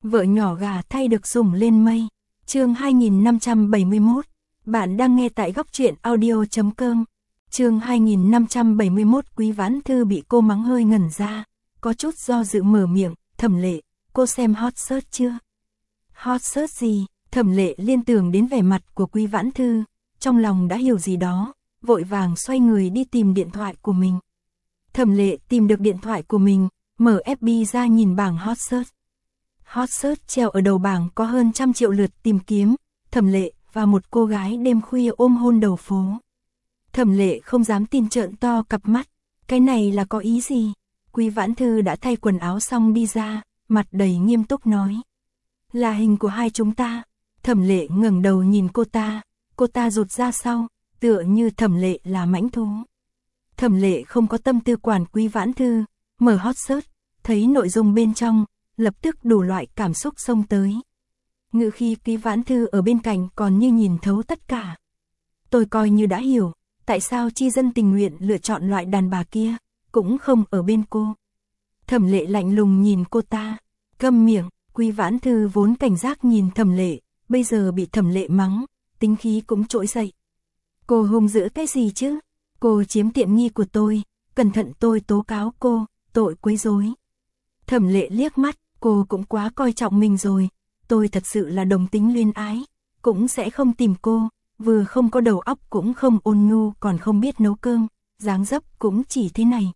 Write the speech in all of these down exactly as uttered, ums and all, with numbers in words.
Vợ nhỏ gà thay được sủng lên mây. Chương hai nghìn năm trăm bảy mươi mốt. Bạn đang nghe tại góc truyện audio chấm com. Chương hai nghìn năm trăm bảy mươi mốt. Quý Vãn Thư bị cô mắng hơi ngẩn ra, có chút do dự mở miệng. Thẩm Lệ, cô xem hot search chưa? Hot search gì? Thẩm Lệ liên tưởng đến vẻ mặt của Quý Vãn Thư, trong lòng đã hiểu gì đó, vội vàng xoay người đi tìm điện thoại của mình. Thẩm Lệ tìm được điện thoại của mình, mở ép bê ra nhìn bảng hot search. Hot search treo ở đầu bảng có hơn trăm triệu lượt tìm kiếm, Thẩm Lệ và một cô gái đêm khuya ôm hôn đầu phố. Thẩm Lệ không dám tin trợn to cặp mắt, cái này là có ý gì? Quý Vãn Thư đã thay quần áo xong đi ra, mặt đầy nghiêm túc nói. Là hình của hai chúng ta. Thẩm Lệ ngẩng đầu nhìn cô ta, cô ta rụt ra sau, tựa như Thẩm Lệ là mãnh thú. Thẩm Lệ không có tâm tư quản Quý Vãn Thư, mở hot search, thấy nội dung bên trong, lập tức đủ loại cảm xúc xông tới. Ngữ khi Quý Vãn Thư ở bên cạnh còn như nhìn thấu tất cả. Tôi coi như đã hiểu, tại sao Chi Dân Tình Nguyện lựa chọn loại đàn bà kia, cũng không ở bên cô. Thẩm Lệ lạnh lùng nhìn cô ta, câm miệng. Quý Vãn Thư vốn cảnh giác nhìn Thẩm Lệ, bây giờ bị Thẩm Lệ mắng, tính khí cũng trỗi dậy. Cô hung dữ cái gì chứ? Cô chiếm tiện nghi của tôi, cẩn thận tôi tố cáo cô, tội quấy rối. Thẩm Lệ liếc mắt, cô cũng quá coi trọng mình rồi, tôi thật sự là đồng tính luyến ái, cũng sẽ không tìm cô, vừa không có đầu óc cũng không ôn nhu còn không biết nấu cơm, dáng dấp cũng chỉ thế này.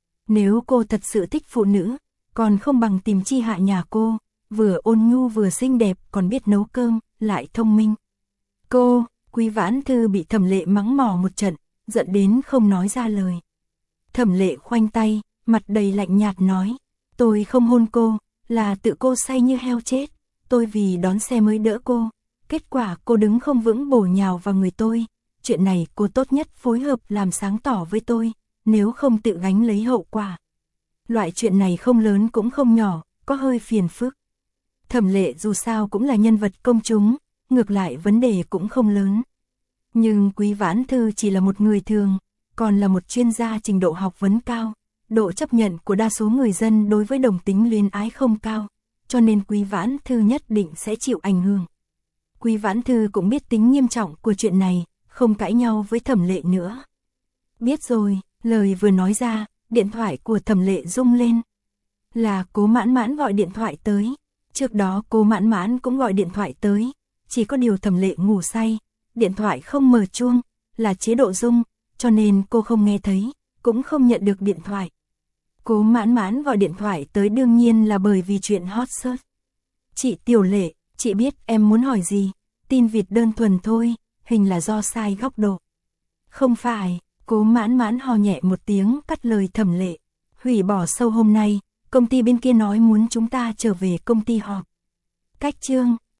Nếu cô thật sự thích phụ nữ, còn không bằng tìm Chi Hạ nhà cô, vừa ôn nhu vừa xinh đẹp còn biết nấu cơm, lại thông minh. Cô, Quý Vãn Thư bị Thẩm Lệ mắng mỏ một trận, giận đến không nói ra lời. Thẩm Lệ khoanh tay, mặt đầy lạnh nhạt nói, tôi không hôn cô, là tự cô say như heo chết, tôi vì đón xe mới đỡ cô, kết quả cô đứng không vững bổ nhào vào người tôi, chuyện này cô tốt nhất phối hợp làm sáng tỏ với tôi, nếu không tự gánh lấy hậu quả. Loại chuyện này không lớn cũng không nhỏ, có hơi phiền phức. Thẩm Lệ dù sao cũng là nhân vật công chúng, ngược lại vấn đề cũng không lớn. Nhưng Quý Vãn Thư chỉ là một người thường, còn là một chuyên gia trình độ học vấn cao, độ chấp nhận của đa số người dân đối với đồng tính luyến ái không cao, cho nên Quý Vãn Thư nhất định sẽ chịu ảnh hưởng. Quý Vãn Thư cũng biết tính nghiêm trọng của chuyện này, không cãi nhau với Thẩm Lệ nữa. Biết rồi, lời vừa nói ra, điện thoại của Thẩm Lệ rung lên. Là Cố Mãn Mãn gọi điện thoại tới. Trước đó Cố Mãn Mãn cũng gọi điện thoại tới, chỉ có điều Thẩm Lệ ngủ say, điện thoại không mở chuông, là chế độ rung, cho nên cô không nghe thấy, cũng không nhận được điện thoại. Cố Mãn Mãn gọi điện thoại tới đương nhiên là bởi vì chuyện hot search. Chị Tiểu Lệ, chị biết em muốn hỏi gì, tin vịt đơn thuần thôi, hình là do sai góc độ. Không phải, Cố Mãn Mãn ho nhẹ một tiếng cắt lời Thẩm Lệ, hủy bỏ show hôm nay. Công ty bên kia nói muốn chúng ta trở về công ty họp. Cách chương